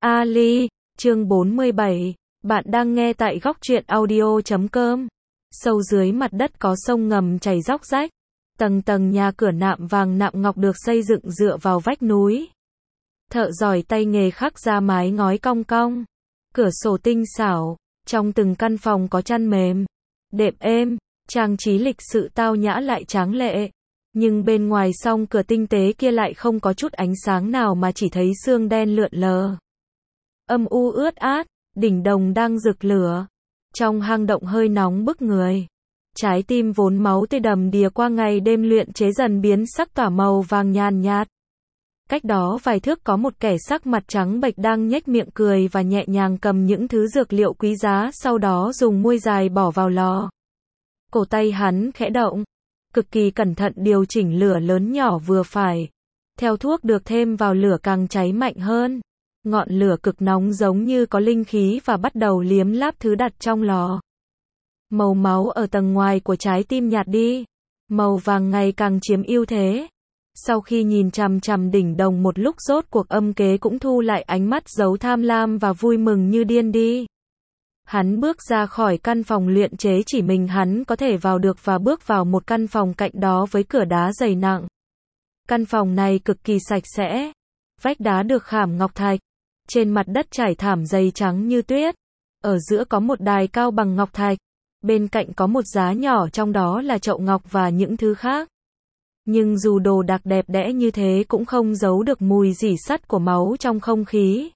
Ali, chương 47, bạn đang nghe tại góc truyện audio.com. Sâu dưới mặt đất có sông ngầm chảy róc rách. Tầng tầng nhà cửa nạm vàng nạm ngọc được xây dựng dựa vào vách núi. Thợ giỏi tay nghề khắc ra mái ngói cong cong. Cửa sổ tinh xảo, trong từng căn phòng có chăn mềm, đệm êm, trang trí lịch sự tao nhã lại tráng lệ. Nhưng bên ngoài song cửa tinh tế kia lại không có chút ánh sáng nào mà chỉ thấy sương đen lượn lờ. Âm u ướt át, đỉnh đồng đang rực lửa. Trong hang động hơi nóng bức người. Trái tim vốn máu tươi đầm đìa qua ngày đêm luyện chế dần biến sắc tỏa màu vàng nhàn nhạt. Cách đó vài thước có một kẻ sắc mặt trắng bệch đang nhếch miệng cười và nhẹ nhàng cầm những thứ dược liệu quý giá, sau đó dùng muôi dài bỏ vào lò. Cổ tay hắn khẽ động, cực kỳ cẩn thận điều chỉnh lửa lớn nhỏ vừa phải. Theo thuốc được thêm vào lửa càng cháy mạnh hơn. Ngọn lửa cực nóng giống như có linh khí và bắt đầu liếm láp thứ đặt trong lò. Màu máu ở tầng ngoài của trái tim nhạt đi. Màu vàng ngày càng chiếm ưu thế. Sau khi nhìn chằm chằm đỉnh đồng một lúc, rốt cuộc Âm Kế cũng thu lại ánh mắt giấu tham lam và vui mừng như điên đi. Hắn bước ra khỏi căn phòng luyện chế chỉ mình hắn có thể vào được và bước vào một căn phòng cạnh đó với cửa đá dày nặng. Căn phòng này cực kỳ sạch sẽ. Vách đá được khảm ngọc thạch. Trên mặt đất trải thảm dày trắng như tuyết. Ở giữa có một đài cao bằng ngọc thạch. Bên cạnh có một giá nhỏ, trong đó là chậu ngọc và những thứ khác. Nhưng dù đồ đạc đẹp đẽ như thế cũng không giấu được mùi rỉ sắt của máu trong không khí.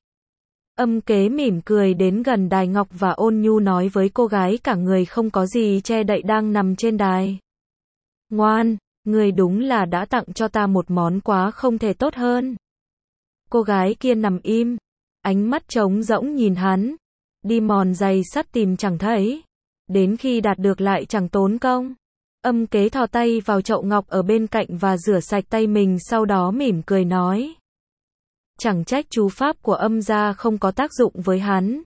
Âm Kế mỉm cười đến gần đài ngọc và ôn nhu nói với cô gái cả người không có gì che đậy đang nằm trên đài. Ngoan, người đúng là đã tặng cho ta một món quà không thể tốt hơn. Cô gái kia nằm im, ánh mắt trống rỗng nhìn hắn. Đi mòn giày sắt tìm chẳng thấy. Đến khi đạt được lại chẳng tốn công. Âm Kế thò tay vào chậu ngọc ở bên cạnh và rửa sạch tay mình, sau đó mỉm cười nói. Chẳng trách chú pháp của Âm gia không có tác dụng với hắn.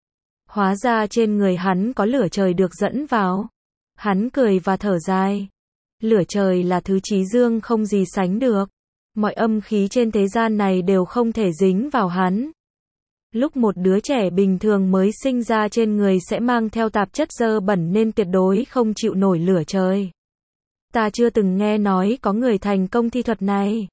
Hóa ra trên người hắn có lửa trời được dẫn vào. Hắn cười và thở dài. Lửa trời là thứ chí dương không gì sánh được. Mọi âm khí trên thế gian này đều không thể dính vào hắn. Lúc một đứa trẻ bình thường mới sinh ra trên người sẽ mang theo tạp chất dơ bẩn nên tuyệt đối không chịu nổi lửa trời. Ta chưa từng nghe nói có người thành công thi thuật này.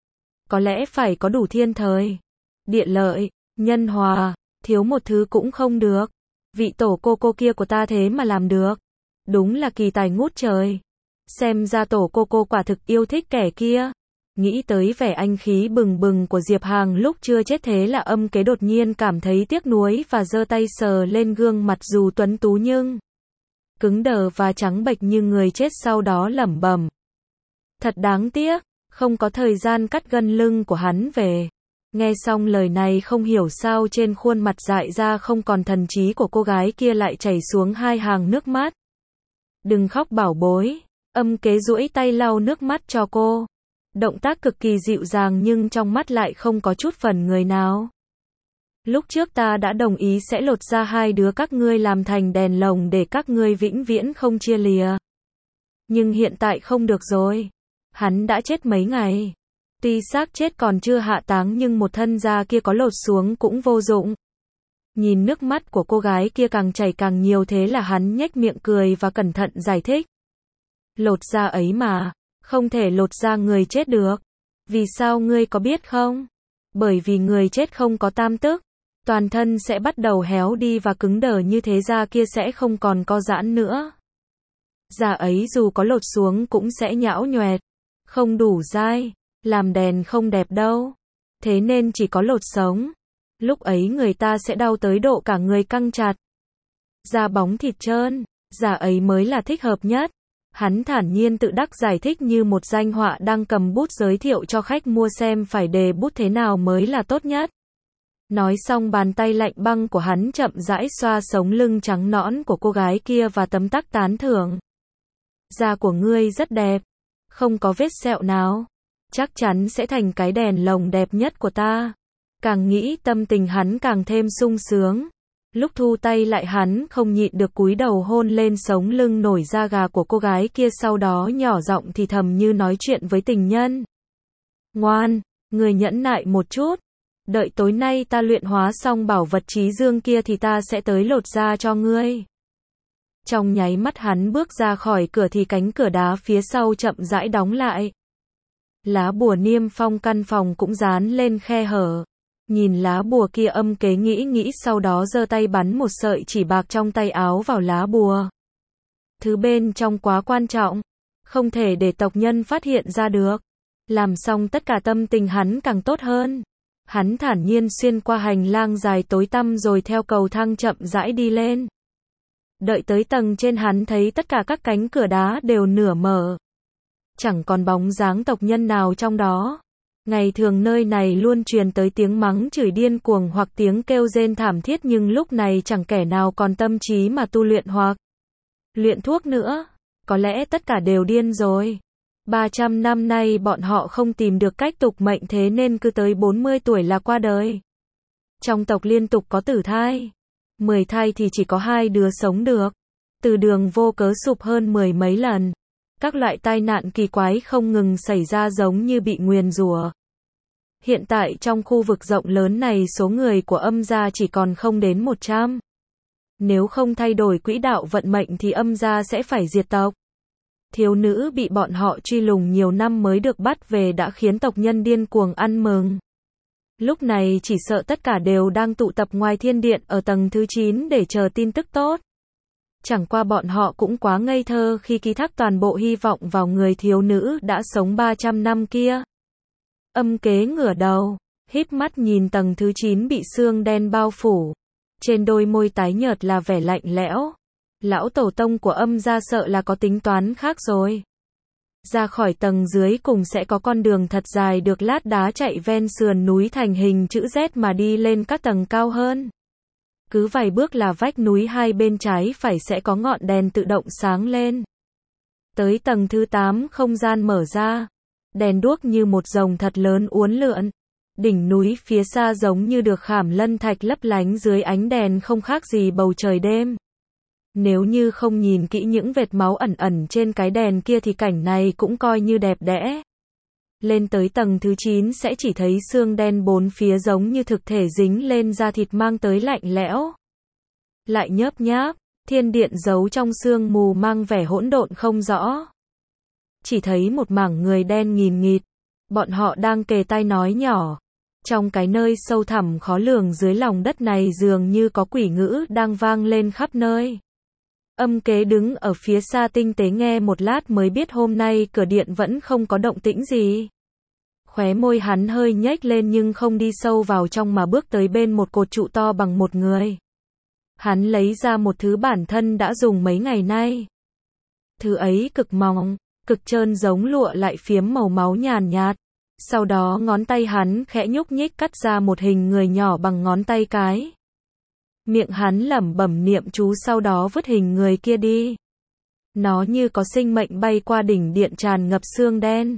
Có lẽ phải có đủ thiên thời, địa lợi, nhân hòa, thiếu một thứ cũng không được. Vị tổ cô kia của ta thế mà làm được. Đúng là kỳ tài ngút trời. Xem ra tổ cô quả thực yêu thích kẻ kia. Nghĩ tới vẻ anh khí bừng bừng của Diệp Hàng lúc chưa chết, thế là Âm Kế đột nhiên cảm thấy tiếc nuối và giơ tay sờ lên gương mặt dù tuấn tú nhưng cứng đờ và trắng bệch như người chết, sau đó lẩm bẩm. Thật đáng tiếc, không có thời gian cắt gân lưng của hắn về. Nghe xong lời này không hiểu sao trên khuôn mặt dại ra không còn thần trí của cô gái kia lại chảy xuống hai hàng nước mắt. Đừng khóc bảo bối. Âm Kế duỗi tay lau nước mắt cho cô. Động tác cực kỳ dịu dàng nhưng trong mắt lại không có chút phần người nào. Lúc trước ta đã đồng ý sẽ lột ra hai đứa các ngươi làm thành đèn lồng để các ngươi vĩnh viễn không chia lìa. Nhưng hiện tại không được rồi. Hắn đã chết mấy ngày. Tuy xác chết còn chưa hạ táng nhưng một thân da kia có lột xuống cũng vô dụng. Nhìn nước mắt của cô gái kia càng chảy càng nhiều, thế là hắn nhếch miệng cười và cẩn thận giải thích. Lột da ấy mà. Không thể lột da người chết được. Vì sao ngươi có biết không? Bởi vì người chết không có tam tức. Toàn thân sẽ bắt đầu héo đi và cứng đờ, như thế da kia sẽ không còn co giãn nữa. Da ấy dù có lột xuống cũng sẽ nhão nhoẹt. Không đủ dai. Làm đèn không đẹp đâu. Thế nên chỉ có lột sống. Lúc ấy người ta sẽ đau tới độ cả người căng chặt. Da bóng thịt trơn. Da ấy mới là thích hợp nhất. Hắn thản nhiên tự đắc giải thích như một danh họa đang cầm bút giới thiệu cho khách mua xem phải đề bút thế nào mới là tốt nhất. Nói xong, bàn tay lạnh băng của hắn chậm rãi xoa sống lưng trắng nõn của cô gái kia và tấm tắc tán thưởng. Da của ngươi rất đẹp. Không có vết sẹo nào. Chắc chắn sẽ thành cái đèn lồng đẹp nhất của ta. Càng nghĩ tâm tình hắn càng thêm sung sướng. Lúc thu tay lại hắn không nhịn được cúi đầu hôn lên sống lưng nổi da gà của cô gái kia, sau đó nhỏ giọng thì thầm như nói chuyện với tình nhân. Ngoan, người nhẫn nại một chút. Đợi tối nay ta luyện hóa xong bảo vật trí dương kia thì ta sẽ tới lột da cho ngươi. Trong nháy mắt hắn bước ra khỏi cửa thì cánh cửa đá phía sau chậm rãi đóng lại. Lá bùa niêm phong căn phòng cũng dán lên khe hở. Nhìn lá bùa kia, Âm Kế nghĩ sau đó giơ tay bắn một sợi chỉ bạc trong tay áo vào lá bùa. Thứ bên trong quá quan trọng, không thể để tộc nhân phát hiện ra được. Làm xong tất cả tâm tình hắn càng tốt hơn. Hắn thản nhiên xuyên qua hành lang dài tối tăm rồi theo cầu thang chậm rãi đi lên. Đợi tới tầng trên hắn thấy tất cả các cánh cửa đá đều nửa mở. Chẳng còn bóng dáng tộc nhân nào trong đó. Ngày thường nơi này luôn truyền tới tiếng mắng chửi điên cuồng hoặc tiếng kêu rên thảm thiết, nhưng lúc này chẳng kẻ nào còn tâm trí mà tu luyện hoặc luyện thuốc nữa. Có lẽ tất cả đều điên rồi. 300 năm nay bọn họ không tìm được cách tục mệnh, thế nên cứ tới 40 tuổi là qua đời. Trong tộc liên tục có tử thai. 10 thai thì chỉ có 2 đứa sống được. Từ đường vô cớ sụp hơn 10 mấy lần. Các loại tai nạn kỳ quái không ngừng xảy ra giống như bị nguyền rủa. Hiện tại trong khu vực rộng lớn này số người của Âm gia chỉ còn không đến 100. Nếu không thay đổi quỹ đạo vận mệnh thì Âm gia sẽ phải diệt tộc. Thiếu nữ bị bọn họ truy lùng nhiều năm mới được bắt về đã khiến tộc nhân điên cuồng ăn mừng. Lúc này chỉ sợ tất cả đều đang tụ tập ngoài thiên điện ở tầng thứ 9 để chờ tin tức tốt. Chẳng qua bọn họ cũng quá ngây thơ khi ký thác toàn bộ hy vọng vào người thiếu nữ đã sống 300 năm kia. Âm Kế ngửa đầu, híp mắt nhìn tầng thứ 9 bị sương đen bao phủ. Trên đôi môi tái nhợt là vẻ lạnh lẽo. Lão tổ tông của Âm gia sợ là có tính toán khác rồi. Ra khỏi tầng dưới cùng sẽ có con đường thật dài được lát đá chạy ven sườn núi thành hình chữ Z mà đi lên các tầng cao hơn. Cứ vài bước là vách núi hai bên trái phải sẽ có ngọn đèn tự động sáng lên. Tới tầng thứ 8 không gian mở ra. Đèn đuốc như một dòng thật lớn uốn lượn. Đỉnh núi phía xa giống như được khảm lân thạch lấp lánh dưới ánh đèn không khác gì bầu trời đêm. Nếu như không nhìn kỹ những vệt máu ẩn ẩn trên cái đèn kia thì cảnh này cũng coi như đẹp đẽ. Lên tới tầng thứ 9 sẽ chỉ thấy xương đen bốn phía giống như thực thể dính lên da thịt mang tới lạnh lẽo. Lại nhớp nháp, thiên điện giấu trong sương mù mang vẻ hỗn độn không rõ. Chỉ thấy một mảng người đen nghìn nghịt, bọn họ đang kề tai nói nhỏ. Trong cái nơi sâu thẳm khó lường dưới lòng đất này dường như có quỷ ngữ đang vang lên khắp nơi. Âm Kế đứng ở phía xa tinh tế nghe một lát mới biết hôm nay cửa điện vẫn không có động tĩnh gì. Khóe môi hắn hơi nhếch lên nhưng không đi sâu vào trong mà bước tới bên một cột trụ to bằng một người. Hắn lấy ra một thứ bản thân đã dùng mấy ngày nay. Thứ ấy cực mỏng, cực trơn giống lụa lại phiếm màu máu nhàn nhạt. Sau đó ngón tay hắn khẽ nhúc nhích cắt ra một hình người nhỏ bằng ngón tay cái. Miệng hắn lẩm bẩm niệm chú sau đó vứt hình người kia đi. Nó như có sinh mệnh bay qua đỉnh điện tràn ngập sương đen.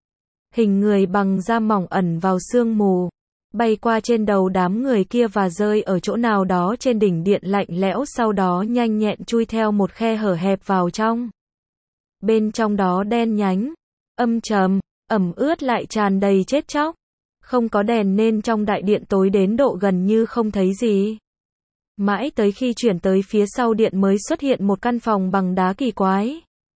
Hình người bằng da mỏng ẩn vào sương mù, bay qua trên đầu đám người kia và rơi ở chỗ nào đó trên đỉnh điện lạnh lẽo, sau đó nhanh nhẹn chui theo một khe hở hẹp vào trong. Bên trong đó đen nhánh, âm trầm, ẩm ướt lại tràn đầy chết chóc. Không có đèn nên trong đại điện tối đến độ gần như không thấy gì. Mãi tới khi chuyển tới phía sau điện mới xuất hiện một căn phòng bằng đá kỳ quái.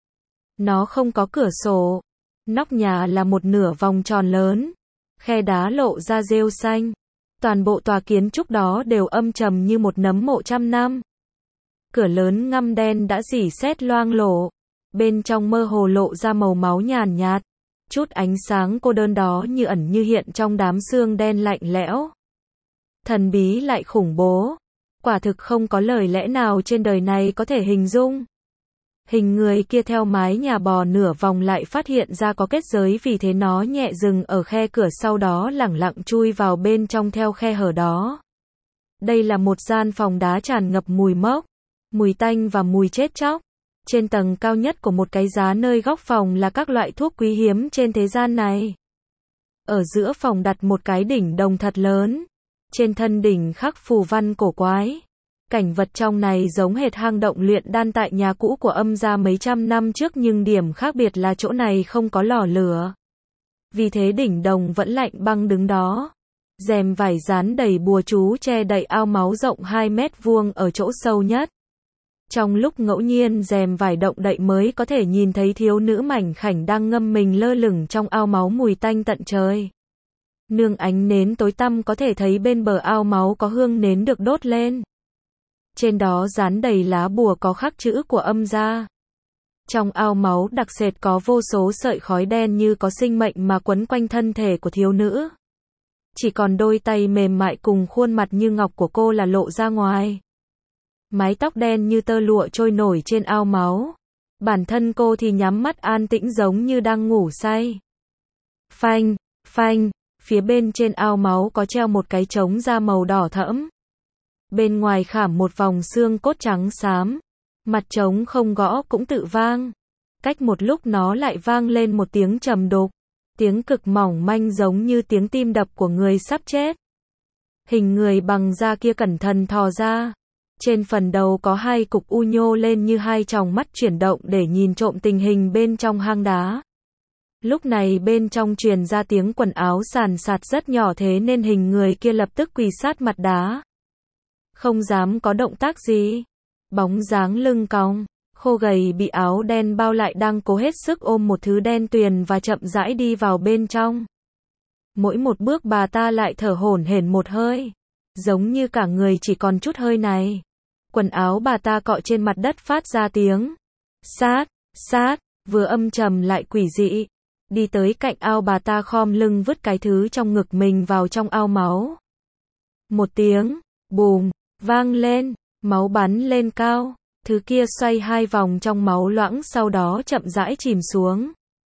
Nó không có cửa sổ. Nóc nhà là một nửa vòng tròn lớn. Khe đá lộ ra rêu xanh. Toàn bộ tòa kiến trúc đó đều âm trầm như một nấm mộ trăm năm. Cửa lớn ngăm đen đã rỉ sét loang lổ. Bên trong mơ hồ lộ ra màu máu nhàn nhạt. Chút ánh sáng cô đơn đó như ẩn như hiện trong đám sương đen lạnh lẽo. Thần bí lại khủng bố. Quả thực không có lời lẽ nào trên đời này có thể hình dung. Hình người kia theo mái nhà bò nửa vòng lại phát hiện ra có kết giới, vì thế nó nhẹ dừng ở khe cửa, sau đó lẳng lặng chui vào bên trong theo khe hở đó. Đây là một gian phòng đá tràn ngập mùi mốc, mùi tanh và mùi chết chóc. Trên tầng cao nhất của một cái giá nơi góc phòng là các loại thuốc quý hiếm trên thế gian này. Ở giữa phòng đặt một cái đỉnh đồng thật lớn. Trên thân đỉnh khắc phù văn cổ quái. Cảnh vật trong này giống hệt hang động luyện đan tại nhà cũ của Âm gia mấy trăm năm trước, nhưng điểm khác biệt là chỗ này không có lò lửa. Vì thế đỉnh đồng vẫn lạnh băng đứng đó. Rèm vải dán đầy bùa chú che đậy ao máu rộng 2 mét vuông ở chỗ sâu nhất. Trong lúc ngẫu nhiên rèm vải động đậy mới có thể nhìn thấy thiếu nữ mảnh khảnh đang ngâm mình lơ lửng trong ao máu mùi tanh tận trời. Nương ánh nến tối tăm có thể thấy bên bờ ao máu có hương nến được đốt lên. Trên đó dán đầy lá bùa có khắc chữ của âm gia. Trong ao máu đặc sệt có vô số sợi khói đen như có sinh mệnh mà quấn quanh thân thể của thiếu nữ. Chỉ còn đôi tay mềm mại cùng khuôn mặt như ngọc của cô là lộ ra ngoài. Mái tóc đen như tơ lụa trôi nổi trên ao máu. Bản thân cô thì nhắm mắt an tĩnh giống như đang ngủ say. Phanh, phanh, phía bên trên ao máu có treo một cái trống da màu đỏ thẫm. Bên ngoài khảm một vòng xương cốt trắng xám. Mặt trống không gõ cũng tự vang. Cách một lúc nó lại vang lên một tiếng trầm đục. Tiếng cực mỏng manh giống như tiếng tim đập của người sắp chết. Hình người bằng da kia cẩn thận thò ra. Trên phần đầu có 2 cục u nhô lên như 2 tròng mắt chuyển động để nhìn trộm tình hình bên trong hang đá. Lúc này bên trong truyền ra tiếng quần áo sàn sạt rất nhỏ thế nên hình người kia lập tức quỳ sát mặt đá. Không dám có động tác gì. Bóng dáng lưng cong, khô gầy bị áo đen bao lại đang cố hết sức ôm một thứ đen tuyền và chậm rãi đi vào bên trong. Mỗi một bước bà ta lại thở hổn hển một hơi. Giống như cả người chỉ còn chút hơi này. Quần áo bà ta cọ trên mặt đất phát ra tiếng sát, sát, vừa âm trầm lại quỷ dị. Đi tới cạnh ao bà ta khom lưng vứt cái thứ trong ngực mình vào trong ao máu. Một tiếng, bùm, vang lên, máu bắn lên cao. Thứ kia xoay 2 vòng trong máu loãng sau đó chậm rãi chìm xuống.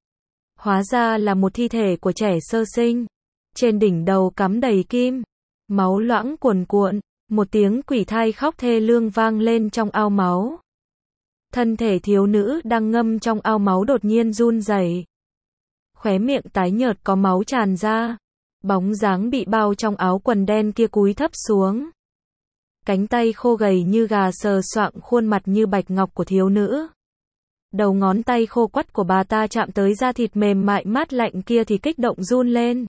Hóa ra là một thi thể của trẻ sơ sinh. Trên đỉnh đầu cắm đầy kim. Máu loãng cuồn cuộn. Một tiếng quỷ thai khóc thê lương vang lên trong ao máu. Thân thể thiếu nữ đang ngâm trong ao máu đột nhiên run rẩy. Khóe miệng tái nhợt có máu tràn ra. Bóng dáng bị bao trong áo quần đen kia cúi thấp xuống. Cánh tay khô gầy như gà sờ soạng khuôn mặt như bạch ngọc của thiếu nữ. Đầu ngón tay khô quắt của bà ta chạm tới da thịt mềm mại mát lạnh kia thì kích động run lên.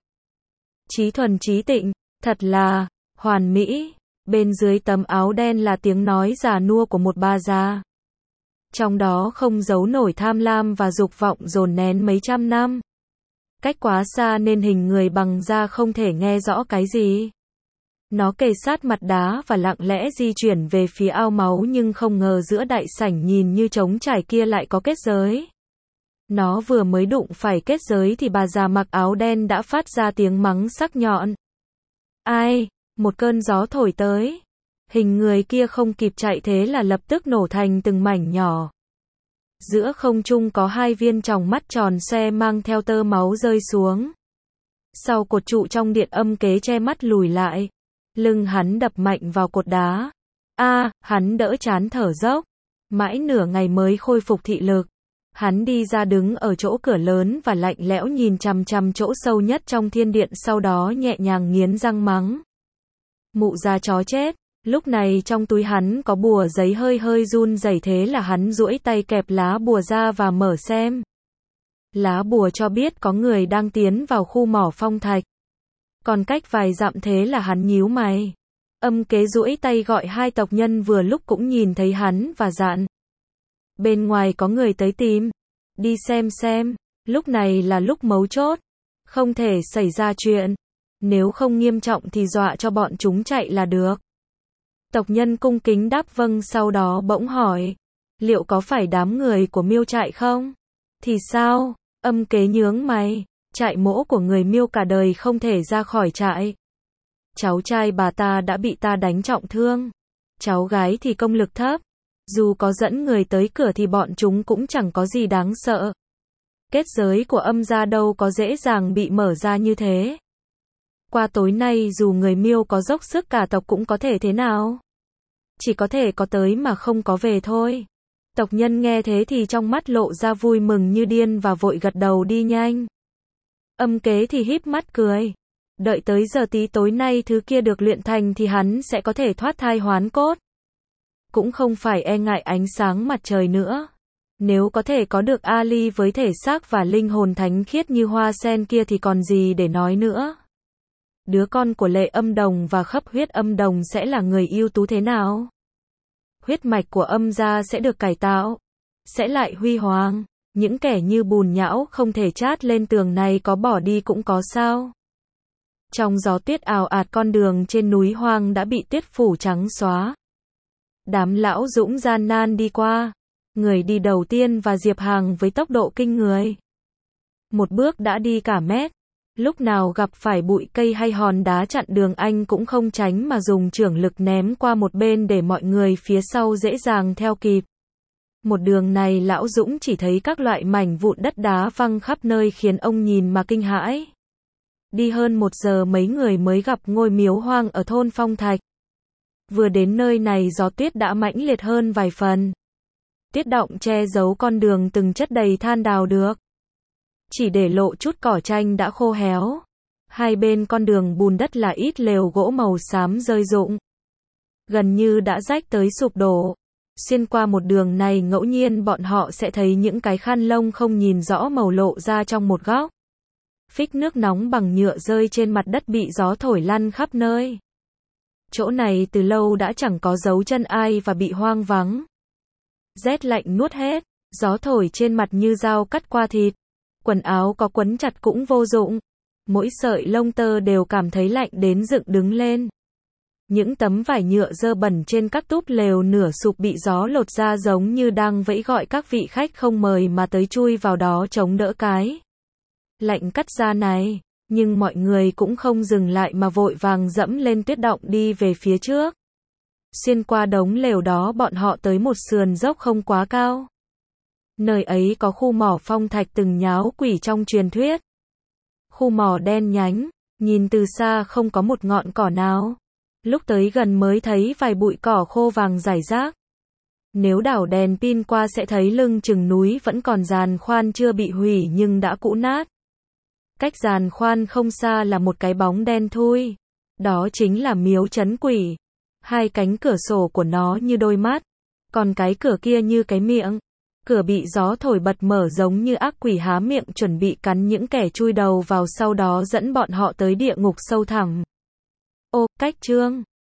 Chí thuần chí tịnh, thật là hoàn mỹ. Bên dưới tấm áo đen là tiếng nói già nua của một bà già. Trong đó không giấu nổi tham lam và dục vọng dồn nén mấy trăm năm. Cách quá xa nên hình người bằng da không thể nghe rõ cái gì. Nó kề sát mặt đá và lặng lẽ di chuyển về phía ao máu nhưng không ngờ giữa đại sảnh nhìn như trống trải kia lại có kết giới. Nó vừa mới đụng phải kết giới thì bà già mặc áo đen đã phát ra tiếng mắng sắc nhọn. Ai? Một cơn gió thổi tới. Hình người kia không kịp chạy thế là lập tức nổ thành từng mảnh nhỏ. Giữa không trung có 2 viên tròng mắt tròn xoe mang theo tơ máu rơi xuống. Sau cột trụ trong điện âm kế che mắt lùi lại. Lưng hắn đập mạnh vào cột đá. Hắn đỡ chán thở dốc. Mãi nửa ngày mới khôi phục thị lực. Hắn đi ra đứng ở chỗ cửa lớn và lạnh lẽo nhìn chằm chằm chỗ sâu nhất trong thiên điện sau đó nhẹ nhàng nghiến răng mắng. Mụ già chó chết. Lúc này trong túi hắn có bùa giấy hơi hơi run rẩy thế là hắn duỗi tay kẹp lá bùa ra và mở xem. Lá bùa cho biết có người đang tiến vào khu mỏ phong thạch. Còn cách vài dặm thế là hắn nhíu mày. Âm kế duỗi tay gọi 2 tộc nhân vừa lúc cũng nhìn thấy hắn và dặn. Bên ngoài có người tới tìm. Đi xem. Lúc này là lúc mấu chốt. Không thể xảy ra chuyện. Nếu không nghiêm trọng thì dọa cho bọn chúng chạy là được. Tộc nhân cung kính đáp vâng sau đó bỗng hỏi. Liệu có phải đám người của Miêu trại không? Thì sao? Âm kế nhướng mày. Trại mỗ của người Miêu cả đời không thể ra khỏi trại. Cháu trai bà ta đã bị ta đánh trọng thương. Cháu gái thì công lực thấp. Dù có dẫn người tới cửa thì bọn chúng cũng chẳng có gì đáng sợ. Kết giới của âm gia đâu có dễ dàng bị mở ra như thế. Qua tối nay dù người Miêu có dốc sức cả tộc cũng có thể thế nào. Chỉ có thể có tới mà không có về thôi. Tộc nhân nghe thế thì trong mắt lộ ra vui mừng như điên và vội gật đầu đi nhanh. Âm kế thì híp mắt cười. Đợi tới giờ tí tối nay thứ kia được luyện thành thì hắn sẽ có thể thoát thai hoán cốt. Cũng không phải e ngại ánh sáng mặt trời nữa. Nếu có thể có được Ali với thể xác và linh hồn thánh khiết như hoa sen kia thì còn gì để nói nữa. Đứa con của Lệ Âm Đồng và Khấp Huyết Âm Đồng sẽ là người ưu tú thế nào? Huyết mạch của Âm gia sẽ được cải tạo, sẽ lại huy hoàng. Những kẻ như bùn nhão không thể chát lên tường này có bỏ đi cũng có sao? Trong gió tuyết ào ạt, con đường trên núi hoang đã bị tuyết phủ trắng xóa. Đám lão dũng gian nan đi qua. Người đi đầu tiên và Diệp Hằng với tốc độ kinh người. Một bước đã đi cả mét. Lúc nào gặp phải bụi cây hay hòn đá chặn đường anh cũng không tránh mà dùng chưởng lực ném qua một bên để mọi người phía sau dễ dàng theo kịp. Một đường này lão Dũng chỉ thấy các loại mảnh vụn đất đá văng khắp nơi khiến ông nhìn mà kinh hãi. Đi hơn 1 giờ mấy người mới gặp ngôi miếu hoang ở thôn Phong Thạch. Vừa đến nơi này gió tuyết đã mãnh liệt hơn vài phần. Tuyết động che giấu con đường từng chất đầy than đào được. Chỉ để lộ chút cỏ tranh đã khô héo. Hai bên con đường bùn đất là ít lều gỗ màu xám rơi rụng. Gần như đã rách tới sụp đổ. Xuyên qua một đường này ngẫu nhiên bọn họ sẽ thấy những cái khăn lông không nhìn rõ màu lộ ra trong một góc. Phích nước nóng bằng nhựa rơi trên mặt đất bị gió thổi lăn khắp nơi. Chỗ này từ lâu đã chẳng có dấu chân ai và bị hoang vắng. Rét lạnh nuốt hết, gió thổi trên mặt như dao cắt qua thịt. Quần áo có quấn chặt cũng vô dụng. Mỗi sợi lông tơ đều cảm thấy lạnh đến dựng đứng lên. Những tấm vải nhựa dơ bẩn trên các túp lều nửa sụp bị gió lột ra giống như đang vẫy gọi các vị khách không mời mà tới chui vào đó chống đỡ cái lạnh cắt da này. Nhưng mọi người cũng không dừng lại mà vội vàng dẫm lên tuyết động đi về phía trước. Xuyên qua đống lều đó bọn họ tới một sườn dốc không quá cao. Nơi ấy có khu mỏ phong thạch từng nháo quỷ trong truyền thuyết. Khu mỏ đen nhánh, nhìn từ xa không có một ngọn cỏ nào. Lúc tới gần mới thấy vài bụi cỏ khô vàng rải rác. Nếu đảo đèn pin qua sẽ thấy lưng chừng núi vẫn còn giàn khoan chưa bị hủy nhưng đã cũ nát. Cách giàn khoan không xa là một cái bóng đen thui. Đó chính là miếu trấn quỷ. Hai cánh cửa sổ của nó như đôi mắt. Còn cái cửa kia như cái miệng. Cửa bị gió thổi bật mở giống như ác quỷ há miệng chuẩn bị cắn những kẻ chui đầu vào sau đó dẫn bọn họ tới địa ngục sâu thẳm. Ô, cách chương